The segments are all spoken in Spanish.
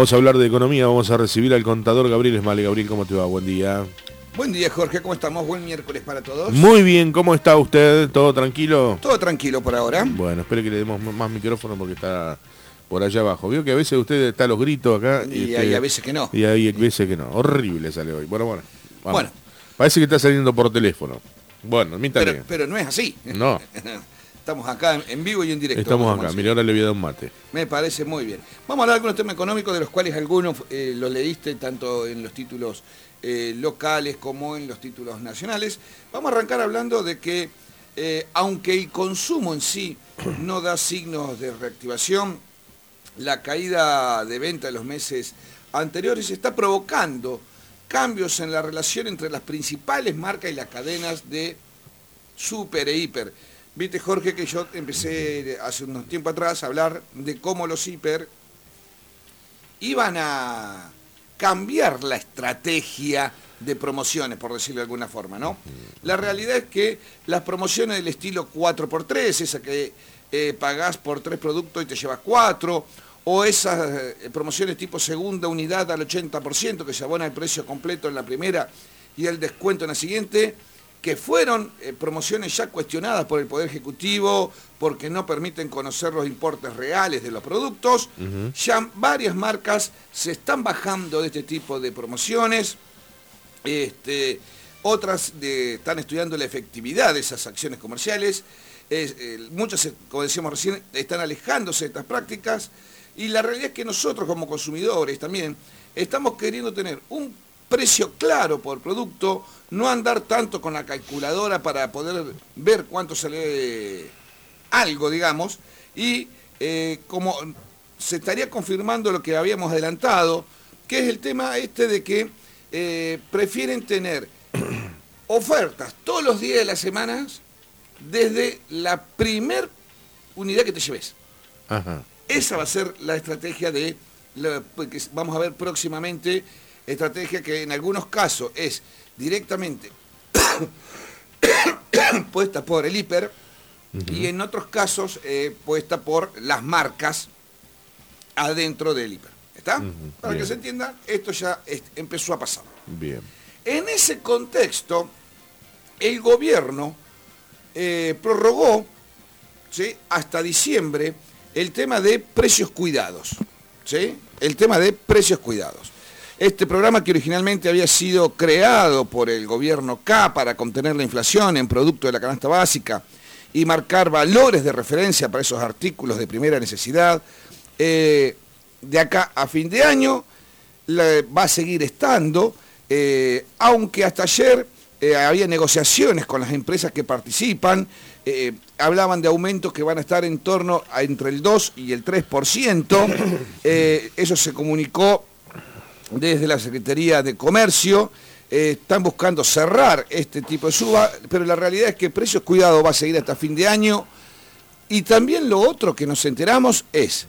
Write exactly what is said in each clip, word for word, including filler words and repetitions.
Vamos a hablar de economía, vamos a recibir al contador Gabriel Esmale. Gabriel, ¿cómo te va? Buen día. Buen día, Jorge, ¿cómo estamos? Buen miércoles para todos. Muy bien, ¿cómo está usted? ¿Todo tranquilo? Todo tranquilo por ahora. Bueno, espero que le demos más micrófono porque está por allá abajo. Vio que a veces usted está a los gritos acá. Y, y, hay este, a veces que no. Y hay veces que no. Horrible sale hoy. Bueno, bueno. Vamos. Bueno. Parece que está saliendo por teléfono. Bueno, a mí también. Pero, pero no es así. No. Estamos acá en vivo y en directo. Estamos acá. Mira, ahora le voy a dar un mate. Me parece muy bien. Vamos a hablar de algunos temas económicos de los cuales algunos eh, los leíste tanto en los títulos eh, locales como en los títulos nacionales. Vamos a arrancar hablando de que eh, aunque el consumo en sí no da signos de reactivación, la caída de venta de los meses anteriores está provocando cambios en la relación entre las principales marcas y las cadenas de super e hiper. Viste, Jorge, que yo empecé hace unos tiempo atrás a hablar de cómo los hiper iban a cambiar la estrategia de promociones, por decirlo de alguna forma, ¿no? La realidad es que las promociones del estilo cuatro por tres, esa que eh, pagás por tres productos y te llevas cuatro, o esas eh, promociones tipo segunda unidad al ochenta por ciento, que se abona el precio completo en la primera y el descuento en la siguiente, que fueron eh, promociones ya cuestionadas por el Poder Ejecutivo porque no permiten conocer los importes reales de los productos. Uh-huh. Ya varias marcas se están bajando de este tipo de promociones. Este, otras de, están estudiando la efectividad de esas acciones comerciales. Eh, eh, muchas, como decíamos recién, están alejándose de estas prácticas. Y la realidad es que nosotros como consumidores también estamos queriendo tener un precio claro por producto, no andar tanto con la calculadora para poder ver cuánto sale algo, digamos, y eh, como se estaría confirmando lo que habíamos adelantado, que es el tema este de que eh, prefieren tener ofertas todos los días de las semanas desde la primer unidad que te lleves. Ajá. Esa va a ser la estrategia de lo que vamos a ver próximamente. Estrategia que en algunos casos es directamente puesta por el hiper, uh-huh, y en otros casos eh, puesta por las marcas adentro del hiper. ¿Está? Uh-huh. Para bien, que se entienda, esto ya es, empezó a pasar. Bien. En ese contexto, el gobierno eh, prorrogó, ¿sí?, hasta diciembre el tema de precios cuidados. ¿Sí? El tema de precios cuidados. Este programa, que originalmente había sido creado por el gobierno K para contener la inflación en producto de la canasta básica y marcar valores de referencia para esos artículos de primera necesidad, eh, de acá a fin de año la, va a seguir estando, eh, aunque hasta ayer eh, había negociaciones con las empresas que participan, eh, hablaban de aumentos que van a estar en torno a entre el dos y el tres por ciento, eh, eso se comunicó desde la Secretaría de Comercio. Eh, están buscando cerrar este tipo de suba, pero la realidad es que Precios Cuidados va a seguir hasta fin de año. Y también lo otro que nos enteramos es,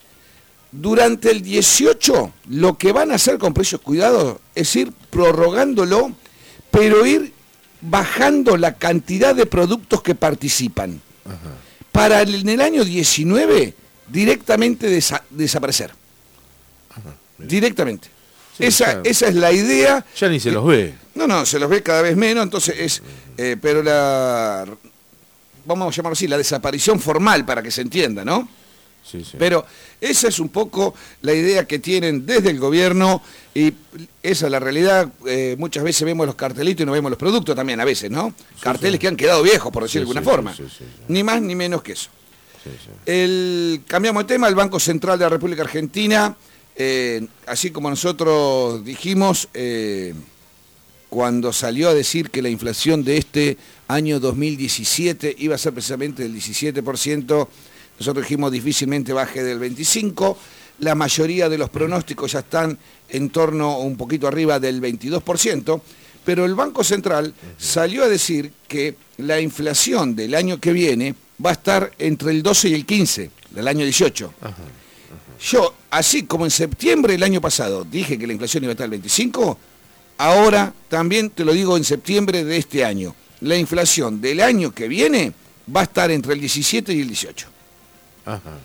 durante el dieciocho, lo que van a hacer con Precios Cuidados es ir prorrogándolo, pero ir bajando la cantidad de productos que participan. Ajá. Para el, en el año diecinueve, directamente desa- desaparecer. Ajá, directamente. Sí, esa, claro. Esa es la idea. Ya ni se los ve. No, no, se los ve cada vez menos, entonces es, eh, pero la, vamos a llamarlo así, la desaparición formal, para que se entienda, ¿no? Sí, sí. Pero esa es un poco la idea que tienen desde el gobierno, y esa es la realidad. Eh, muchas veces vemos los cartelitos y no vemos los productos también, a veces, ¿no? Sí, Carteles sí. que han quedado viejos, por decir sí, de alguna sí, forma. Sí, sí, sí, sí. Ni más ni menos que eso. Sí, sí. El, cambiamos de tema, el Banco Central de la República Argentina, Eh, así como nosotros dijimos eh, cuando salió a decir que la inflación de este año dos mil diecisiete iba a ser precisamente del diecisiete por ciento, nosotros dijimos difícilmente baje del veinticinco por ciento, la mayoría de los pronósticos ya están en torno un poquito arriba del veintidós por ciento, pero el Banco Central salió a decir que la inflación del año que viene va a estar entre el doce y el quince del año dieciocho. Ajá. Yo, así como en septiembre del año pasado dije que la inflación iba a estar al veinticinco, ahora también te lo digo en septiembre de este año. La inflación del año que viene va a estar entre el diecisiete y el dieciocho. Ajá,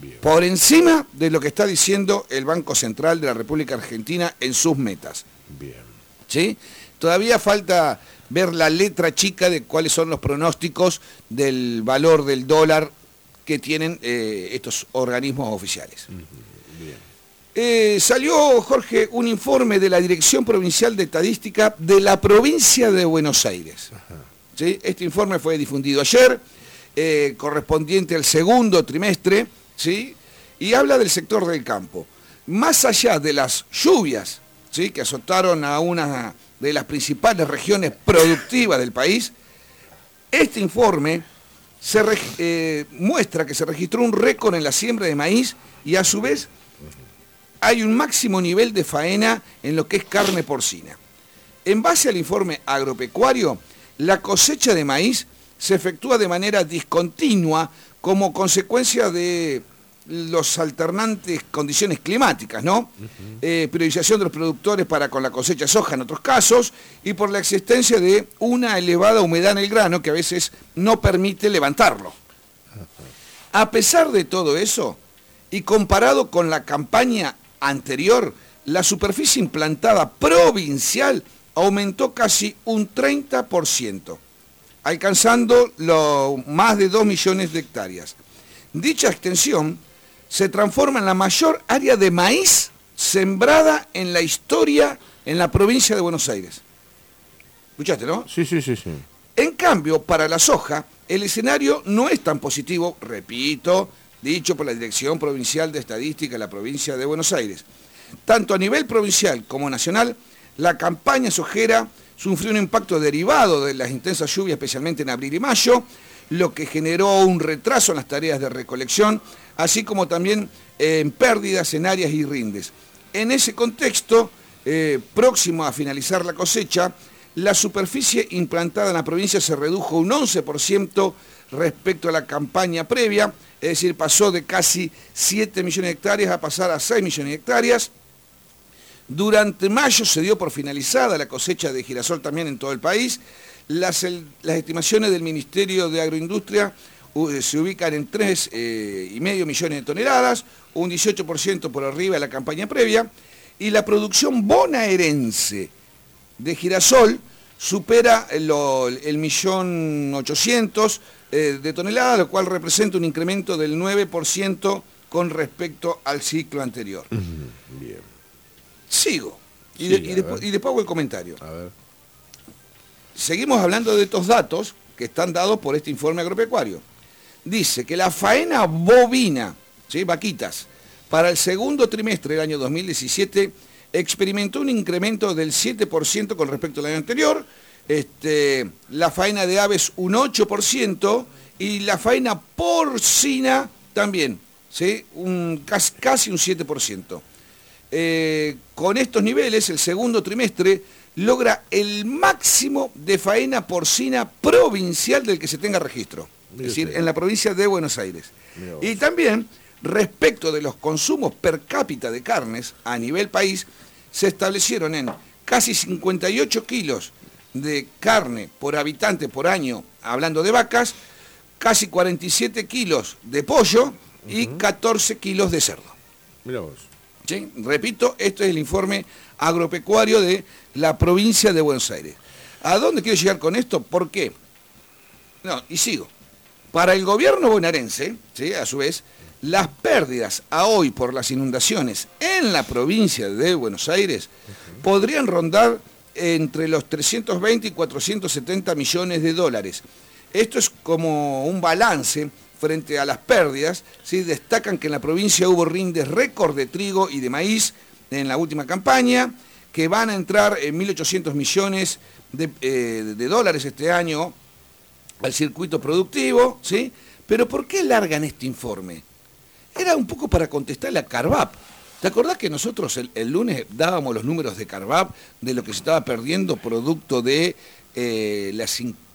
Bien. Por encima de lo que está diciendo el Banco Central de la República Argentina en sus metas. Bien. ¿Sí? Todavía falta ver la letra chica de cuáles son los pronósticos del valor del dólar que tienen eh, estos organismos oficiales. Uh-huh. Bien. Eh, salió, Jorge, un informe de la Dirección Provincial de Estadística de la provincia de Buenos Aires. ¿Sí? Este informe fue difundido ayer, eh, correspondiente al segundo trimestre, ¿sí? Y habla del sector del campo. Más allá de las lluvias, ¿sí?, que azotaron a una de las principales regiones productivas del país, este informe se eh, muestra que se registró un récord en la siembra de maíz y a su vez hay un máximo nivel de faena en lo que es carne porcina. En base al informe agropecuario, la cosecha de maíz se efectúa de manera discontinua como consecuencia de los alternantes condiciones climáticas, ¿no? Uh-huh. Eh, priorización de los productores para con la cosecha de soja en otros casos y por la existencia de una elevada humedad en el grano que a veces no permite levantarlo. Uh-huh. A pesar de todo eso, y comparado con la campaña anterior, la superficie implantada provincial aumentó casi un treinta por ciento, alcanzando lo, más de dos millones de hectáreas. Dicha extensión se transforma en la mayor área de maíz sembrada en la historia en la provincia de Buenos Aires. ¿Escuchaste, no? Sí, sí, sí, sí. En cambio, para la soja, el escenario no es tan positivo, repito, dicho por la Dirección Provincial de Estadística de la provincia de Buenos Aires. Tanto a nivel provincial como nacional, la campaña sojera sufrió un impacto derivado de las intensas lluvias, especialmente en abril y mayo, lo que generó un retraso en las tareas de recolección, así como también en eh, pérdidas en áreas y rindes. En ese contexto, eh, próximo a finalizar la cosecha, la superficie implantada en la provincia se redujo un once por ciento respecto a la campaña previa, es decir, pasó de casi siete millones de hectáreas a pasar a seis millones de hectáreas. Durante mayo se dio por finalizada la cosecha de girasol también en todo el país. Las, el, las estimaciones del Ministerio de Agroindustria uh, se ubican en tres coma cinco eh, millones de toneladas, un dieciocho por ciento por arriba de la campaña previa, y la producción bonaerense de girasol supera lo, el millón ochocientos eh, de toneladas, lo cual representa un incremento del nueve por ciento con respecto al ciclo anterior. Uh-huh. Bien. Sigo, y, Sí, de, y, después, y después hago el comentario. A ver. Seguimos hablando de estos datos que están dados por este informe agropecuario. Dice que la faena bovina, ¿sí?, vaquitas, para el segundo trimestre del año dos mil diecisiete experimentó un incremento del siete por ciento con respecto al año anterior, este, la faena de aves un ocho por ciento y la faena porcina también, ¿sí?, un, casi, casi un siete por ciento. Eh, con estos niveles, el segundo trimestre logra el máximo de faena porcina provincial del que se tenga registro, es decir, en la provincia de Buenos Aires. Y también, respecto de los consumos per cápita de carnes a nivel país, se establecieron en casi cincuenta y ocho kilos de carne por habitante por año, hablando de vacas, casi cuarenta y siete kilos de pollo y uh-huh. catorce kilos de cerdo. Mirá vos. ¿Sí? Repito, esto es el informe agropecuario de la provincia de Buenos Aires. ¿A dónde quiero llegar con esto? ¿Por qué? No, y sigo. Para el gobierno bonaerense, ¿sí?, a su vez, las pérdidas a hoy por las inundaciones en la provincia de Buenos Aires uh-huh. podrían rondar entre los trescientos veinte y cuatrocientos setenta millones de dólares. Esto es como un balance frente a las pérdidas, ¿sí? Destacan que en la provincia hubo rindes récord de trigo y de maíz en la última campaña, que van a entrar en mil ochocientos millones de, eh, de dólares este año al circuito productivo, ¿sí? Pero ¿por qué largan este informe? Era un poco para contestarle a Carvap. ¿Te acordás que nosotros el, el lunes dábamos los números de Carvap de lo que se estaba perdiendo producto de eh, las,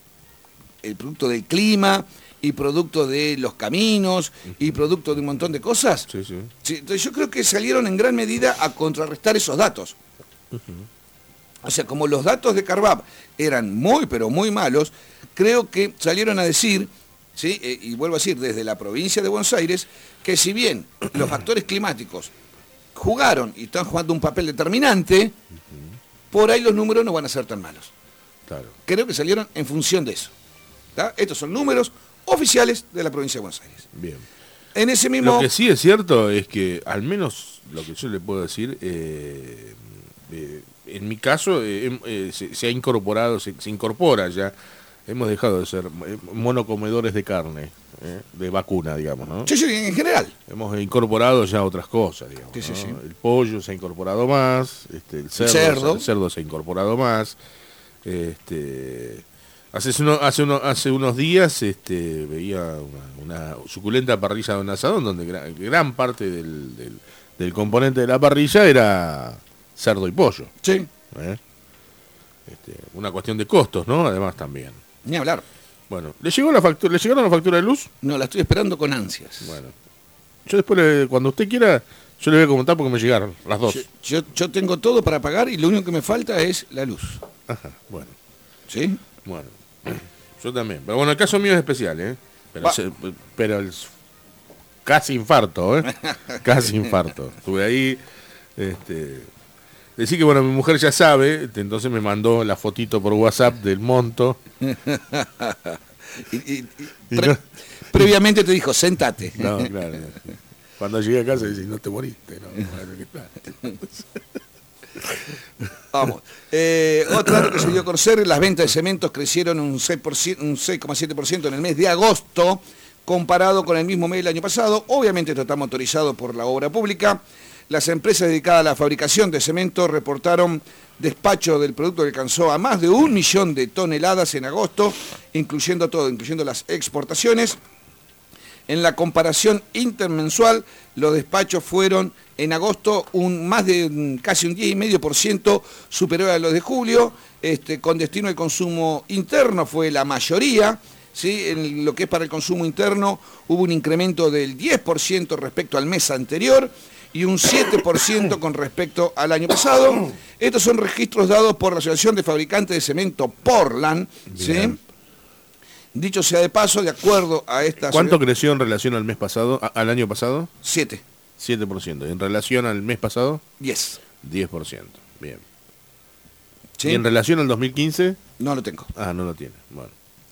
el producto del clima y producto de los caminos y producto de un montón de cosas? Sí, sí. Sí, entonces yo creo que salieron en gran medida a contrarrestar esos datos. Uh-huh. O sea, como los datos de Carvap eran muy, pero muy malos, creo que salieron a decir ¿sí? Eh, y vuelvo a decir, desde la provincia de Buenos Aires, que si bien los factores climáticos jugaron y están jugando un papel determinante, uh-huh. por ahí los números no van a ser tan malos. Claro. Creo que salieron en función de eso. ¿Tá? Estos son números oficiales de la provincia de Buenos Aires. Bien. En ese mismo... Lo que sí es cierto es que, al menos lo que yo le puedo decir, eh, eh, en mi caso eh, eh, se, se ha incorporado, se, se incorpora ya, hemos dejado de ser monocomedores de carne, eh, de vacuna, digamos, ¿no? Sí, sí, en general. Hemos incorporado ya otras cosas, digamos, sí, sí, ¿no? sí. El pollo se ha incorporado más, este, el, cerdo, el, cerdo. el cerdo se ha incorporado más. Este, hace, uno, hace, uno, hace unos días este, veía una, una suculenta parrilla de un asadón donde gran, gran parte del, del, del componente de la parrilla era cerdo y pollo. Sí. ¿Eh? Este, una cuestión de costos, ¿no? Además también. Ni hablar. Bueno, ¿le llegó la factura, ¿le llegaron la factura de luz? No, la estoy esperando con ansias. Bueno, yo después, le, cuando usted quiera, yo le voy a comentar porque me llegaron las dos. Yo, yo, yo tengo todo para pagar y lo único que me falta es la luz. Ajá, bueno. ¿Sí? Bueno, yo también. Pero bueno, el caso mío es especial, ¿eh? Pero, se, pero el, casi infarto, ¿eh? Casi infarto. Estuve ahí, este... Decí que, bueno, mi mujer ya sabe, entonces me mandó la fotito por WhatsApp del monto. y, y, y pre, no, previamente te dijo, sentate. No, claro. Cuando llegué a casa dice, no te moriste, ¿no? Vamos. Eh, otra dato que se dio a conocer, las ventas de cementos crecieron un seis coma siete por ciento en el mes de agosto, comparado con el mismo mes del año pasado. Obviamente esto está motorizado por la obra pública. Las empresas dedicadas a la fabricación de cemento reportaron despacho del producto que alcanzó a más de un millón de toneladas en agosto, incluyendo todo, incluyendo las exportaciones. En la comparación intermensual, los despachos fueron en agosto un más de casi un diez coma cinco por ciento superior a los de julio, este, con destino al consumo interno fue la mayoría. ¿Sí? En lo que es para el consumo interno hubo un incremento del diez por ciento respecto al mes anterior y un siete por ciento con respecto al año pasado. Estos son registros dados por la Asociación de Fabricantes de Cemento Portland. ¿Sí? Dicho sea de paso, de acuerdo a esta... ¿Cuánto creció en relación al mes pasado, a, al año pasado? siete. siete por ciento. ¿En relación al mes pasado? diez. diez por ciento. Bien. ¿Sí? ¿Y en relación al dos mil quince? No lo tengo. Ah, no lo tiene. Bueno.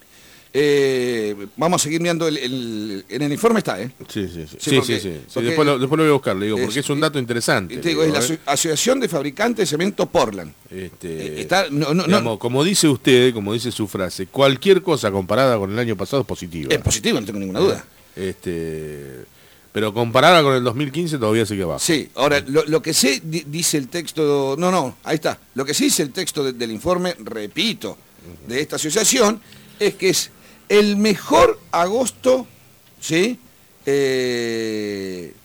Eh, vamos a seguir mirando el, el, en el informe está, ¿eh? Sí, sí, sí. Sí, sí, porque, sí, sí. porque, después, lo, después lo voy a buscar, le digo, es, porque es un dato interesante. Te digo, digo, es la ¿eh? Asociación de Fabricantes de Cemento Portland. Este, eh, está, no, no, digamos, no, como dice usted, como dice su frase, cualquier cosa comparada con el año pasado es positiva. Es positivo, no tengo ninguna duda. Este, pero comparada con el dos mil quince todavía sigue abajo. Sí, ahora, lo, lo que sí dice el texto, no, no, ahí está, lo que sí dice el texto de, del informe, repito, de esta asociación, es que es el mejor agosto, ¿sí? Eh,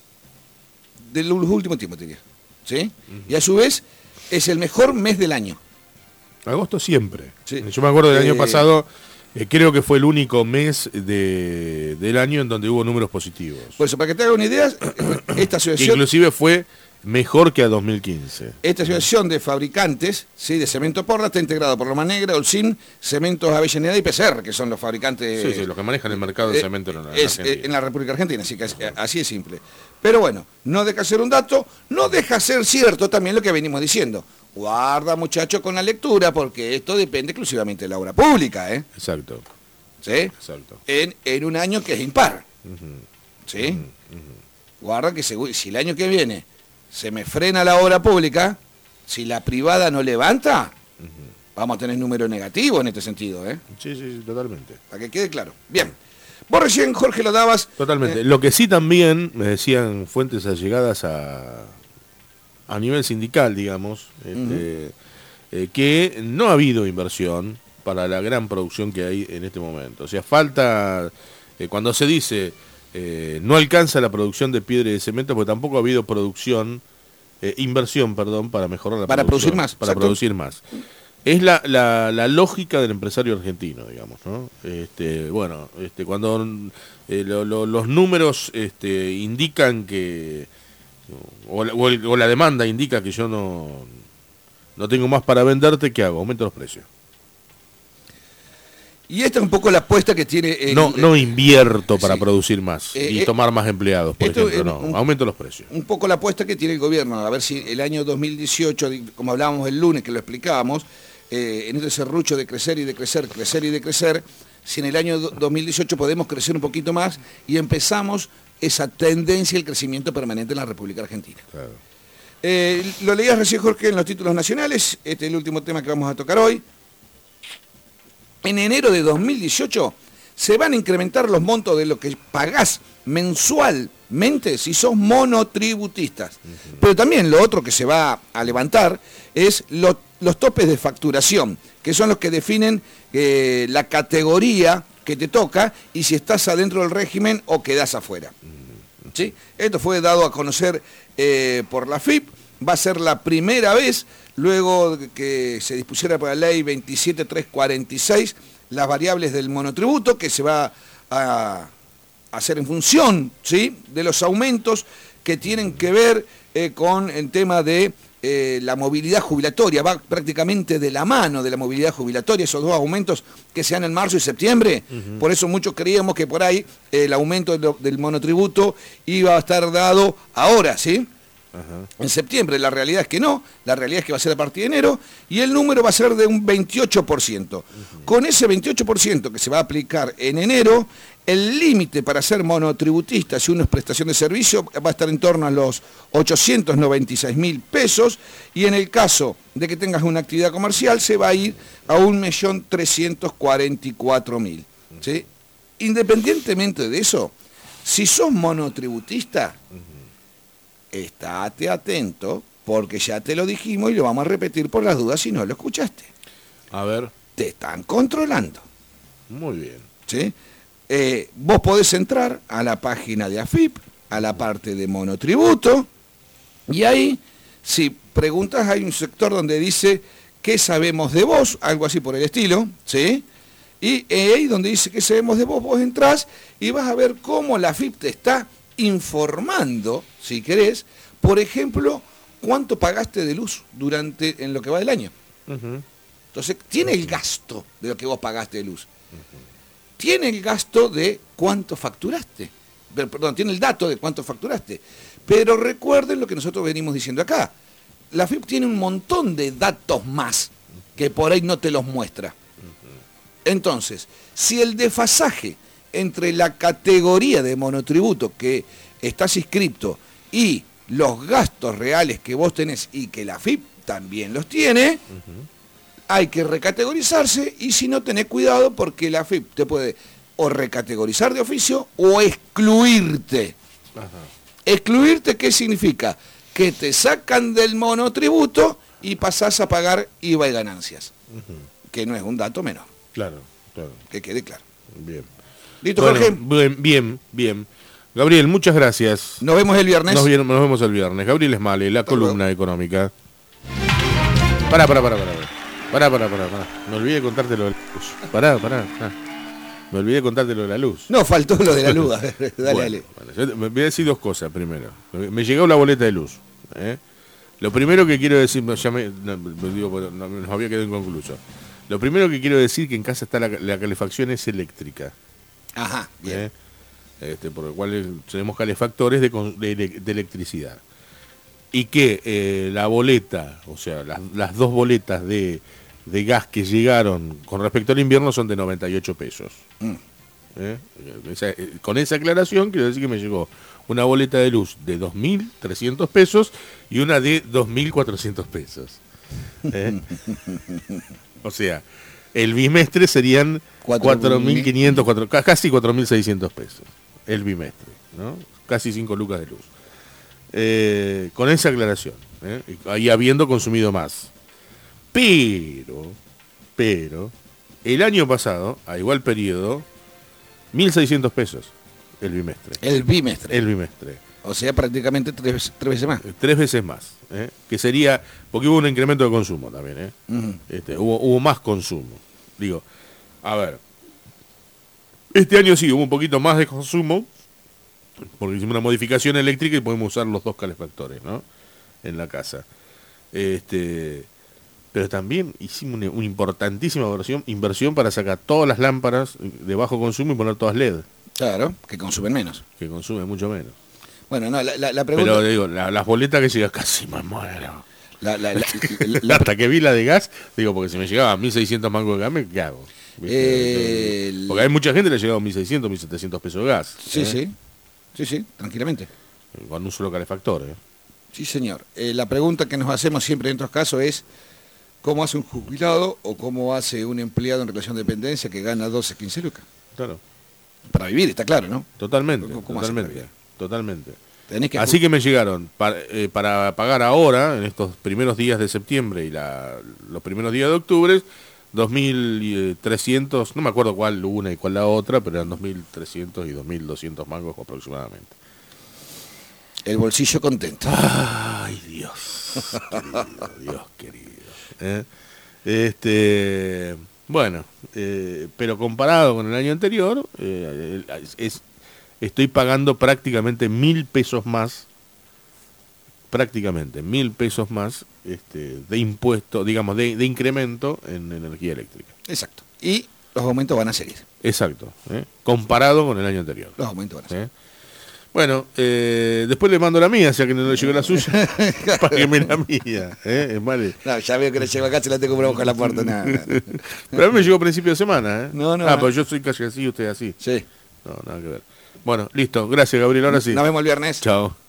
de los últimos tiempos, diría. ¿Sí? Uh-huh. Y a su vez, es el mejor mes del año. Agosto siempre. Sí. Yo me acuerdo del eh, año pasado, eh, creo que fue el único mes de, del año en donde hubo números positivos. Por eso, para que te haga una idea, esta asociación... Que inclusive fue mejor que a dos mil quince. Esta asociación de fabricantes, ¿sí? De Cemento Portland está integrada por Loma Negra, Holcim, Cementos Avellaneda y P C R, que son los fabricantes... Sí, sí, los que manejan el mercado de eh, cemento en la, es, Argentina. En la República Argentina, así que es, así es simple. Pero bueno, no deja ser un dato, no deja ser cierto también lo que venimos diciendo. Guarda, muchacho, con la lectura, porque esto depende exclusivamente de la obra pública, ¿eh? Exacto. ¿Sí? Exacto. En, en un año que es impar. Uh-huh. ¿Sí? Uh-huh. Uh-huh. Guarda que seguro, si el año que viene se me frena la obra pública, si la privada no levanta, uh-huh, vamos a tener número negativo en este sentido, ¿eh? Sí, sí, sí, totalmente. Para que quede claro. Bien. Vos recién, Jorge, lo dabas... Totalmente. Eh, lo que sí también, me decían fuentes allegadas a, a nivel sindical, digamos, este, uh-huh, eh, que no ha habido inversión para la gran producción que hay en este momento. O sea, falta, eh, cuando se dice... Eh, no alcanza la producción de piedra y de cemento porque tampoco ha habido producción, eh, inversión, perdón, para mejorar la para producción. Para producir más. Para exacto. producir más. Es la, la, la lógica del empresario argentino, digamos, ¿no? Este, bueno, este, cuando eh, lo, lo, los números este, indican que, o la, o, el, o la demanda indica que yo no, no tengo más para venderte, ¿qué hago? Aumento los precios. Y esta es un poco la apuesta que tiene... El, no, no invierto para sí. producir más eh, y eh, tomar más empleados, por ejemplo, es no, un, aumento los precios. Un poco la apuesta que tiene el gobierno, a ver si el año dos mil dieciocho, como hablábamos el lunes, que lo explicábamos, eh, en este serrucho de crecer y de crecer, crecer y de crecer, si en el año dos mil dieciocho podemos crecer un poquito más y empezamos esa tendencia al crecimiento permanente en la República Argentina. Claro. Eh, lo leías recién, Jorge, en los títulos nacionales, este es el último tema que vamos a tocar hoy. En enero de dos mil dieciocho se van a incrementar los montos de lo que pagás mensualmente si sos monotributistas. Uh-huh. Pero también lo otro que se va a levantar es lo, los topes de facturación, que son los que definen eh, la categoría que te toca y si estás adentro del régimen o quedás afuera. Uh-huh. ¿Sí? Esto fue dado a conocer eh, por la F I P, va a ser la primera vez luego de que se dispusiera por la ley veintisiete mil trescientos cuarenta y seis las variables del monotributo, que se va a hacer en función, ¿sí?, de los aumentos que tienen que ver eh, con el tema de eh, la movilidad jubilatoria. Va prácticamente de la mano de la movilidad jubilatoria, esos dos aumentos que se dan en marzo y septiembre. Uh-huh. Por eso muchos creíamos que por ahí eh, el aumento del, del monotributo iba a estar dado ahora, ¿sí?, Ajá. en septiembre. La realidad es que no, la realidad es que va a ser a partir de enero y el número va a ser de un veintiocho por ciento. Uh-huh. Con ese veintiocho por ciento que se va a aplicar en enero, el límite para ser monotributista, si uno es prestación de servicio, va a estar en torno a los ochocientos noventa y seis mil pesos y en el caso de que tengas una actividad comercial se va a ir a un millón trescientos cuarenta y cuatro mil. ¿Sí? Independientemente de eso, si sos monotributista, uh-huh, estate atento, porque ya te lo dijimos y lo vamos a repetir por las dudas si no lo escuchaste. A ver. Te están controlando. Muy bien. ¿Sí? Eh, vos podés entrar a la página de A F I P, a la parte de monotributo, y ahí, si preguntas, hay un sector donde dice ¿qué sabemos de vos? Algo así por el estilo, ¿sí? Y eh, ahí donde dice ¿qué sabemos de vos? Vos entrás y vas a ver cómo la A F I P te está informando, si querés, por ejemplo, cuánto pagaste de luz durante en lo que va del año. Uh-huh. Entonces, tiene el gasto de lo que vos pagaste de luz. Uh-huh. Tiene el gasto de cuánto facturaste. Perdón, tiene el dato de cuánto facturaste. Pero recuerden lo que nosotros venimos diciendo acá. La F I P tiene un montón de datos más que por ahí no te los muestra. Uh-huh. Entonces, si el desfasaje entre la categoría de monotributo que estás inscripto y los gastos reales que vos tenés y que la F I P también los tiene, uh-huh, hay que recategorizarse y si no tenés cuidado porque la F I P te puede o recategorizar de oficio o excluirte. Ajá. ¿Excluirte qué significa? Que te sacan del monotributo y pasás a pagar I V A y ganancias, uh-huh, que no es un dato menor. Claro, claro. Que quede claro. Bien. ¿Listo, bueno, Jorge? Bien, bien, bien. Gabriel, muchas gracias. Nos vemos el viernes. Nos, nos vemos el viernes. Gabriel Esmale, la Hasta columna luego. Económica. Pará, pará, pará, pará. Pará, pará, pará, pará. Me olvidé de contarte lo de la luz. Pará, pará. pará. Me olvidé de contarte lo de la luz. No, faltó lo de la luz. dale, bueno, dale. Bueno, yo me voy a decir dos cosas primero. Me llegó la boleta de luz. ¿eh? Lo primero que quiero decir, ya me, no, me digo, no, nos había quedado inconcluso. Lo primero que quiero decir que en casa está la, la calefacción es eléctrica. Ajá, bien. ¿eh? Este, por lo cual tenemos calefactores de, de, de electricidad. Y que eh, la boleta, o sea, las, las dos boletas de, de gas que llegaron con respecto al invierno son de noventa y ocho pesos. Mm. ¿Eh? Esa, con esa aclaración quiero decir que me llegó una boleta de luz de dos mil trescientos pesos y una de dos mil cuatrocientos pesos. ¿Eh? O sea, el bimestre serían cuatro mil quinientos, casi cuatro mil seiscientos pesos. El bimestre, ¿no? Casi cinco lucas de luz. Eh, con esa aclaración, ¿eh? Ahí habiendo consumido más. Pero, pero, el año pasado, a igual periodo, mil seiscientos pesos el bimestre. El bimestre. El bimestre. O sea, prácticamente tres, tres veces más. Tres veces más. ¿eh? Que sería, porque hubo un incremento de consumo también. ¿eh? Uh-huh. Este, hubo, hubo más consumo. Digo, a ver, este año sí hubo un poquito más de consumo, porque hicimos una modificación eléctrica y podemos usar los dos calefactores, ¿no? En la casa. Este, Pero también hicimos una, una importantísima inversión, inversión para sacar todas las lámparas de bajo consumo y poner todas L E D. Claro, que consumen menos. Que consumen mucho menos. Bueno, no, la, la, la pregunta... Pero digo, la, las boletas que llegan casi me muero. La, la, la, la, Hasta que vi la de gas, digo, porque si me llegaba a mil seiscientos mangos de gas, ¿qué hago? Eh, porque hay mucha gente que le ha llegado a mil seiscientos, mil setecientos pesos de gas. Sí, ¿eh? sí, sí, sí, tranquilamente. Con un solo calefactor. ¿eh? Sí, señor. Eh, la pregunta que nos hacemos siempre en estos casos es, ¿cómo hace un jubilado o cómo hace un empleado en relación de dependencia que gana doce, quince lucas? Claro. Para vivir, está claro, ¿no? Totalmente, ¿Cómo totalmente, totalmente. Tenés que Así que me llegaron para, eh, para pagar ahora, en estos primeros días de septiembre y la, los primeros días de octubre, dos mil trescientos, no me acuerdo cuál una y cuál la otra, pero eran dos mil trescientos y dos mil doscientos mangos aproximadamente. El bolsillo contento. Ay, Dios. Querido, Dios querido. ¿eh? Este, bueno, eh, pero comparado con el año anterior, eh, es, estoy pagando prácticamente mil pesos más, prácticamente mil pesos más este, de impuesto, digamos, de, de incremento en energía eléctrica. Exacto. Y los aumentos van a seguir. Exacto, ¿eh? Comparado con el año anterior. Los aumentos van a seguir. ¿eh? Bueno, eh, después le mando la mía, ya que no le llegó la suya, págueme la mía. ¿eh? Vale. No, ya veo que le llegó acá, se la tengo que buscar la puerta. No, no. Pero a mí me llegó a principio de semana. ¿eh? No, no. Ah, no. pues yo soy casi así, usted así. Sí. No, nada que ver. Bueno, listo. Gracias, Gabriel. Ahora sí. Nos vemos el viernes. Chao.